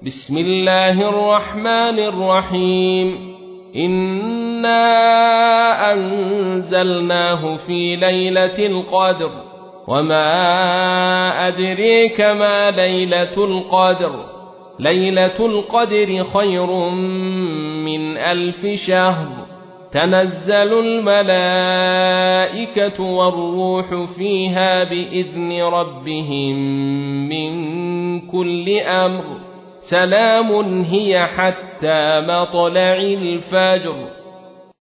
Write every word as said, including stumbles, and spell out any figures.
بسم الله الرحمن الرحيم إنا أنزلناه في ليلة القدر وما أدريك ما ليلة القدر ليلة القدر خير من ألف شهر تنزل الملائكة والروح فيها بإذن ربهم من كل أمر سلام هي حتى مطلع الفجر.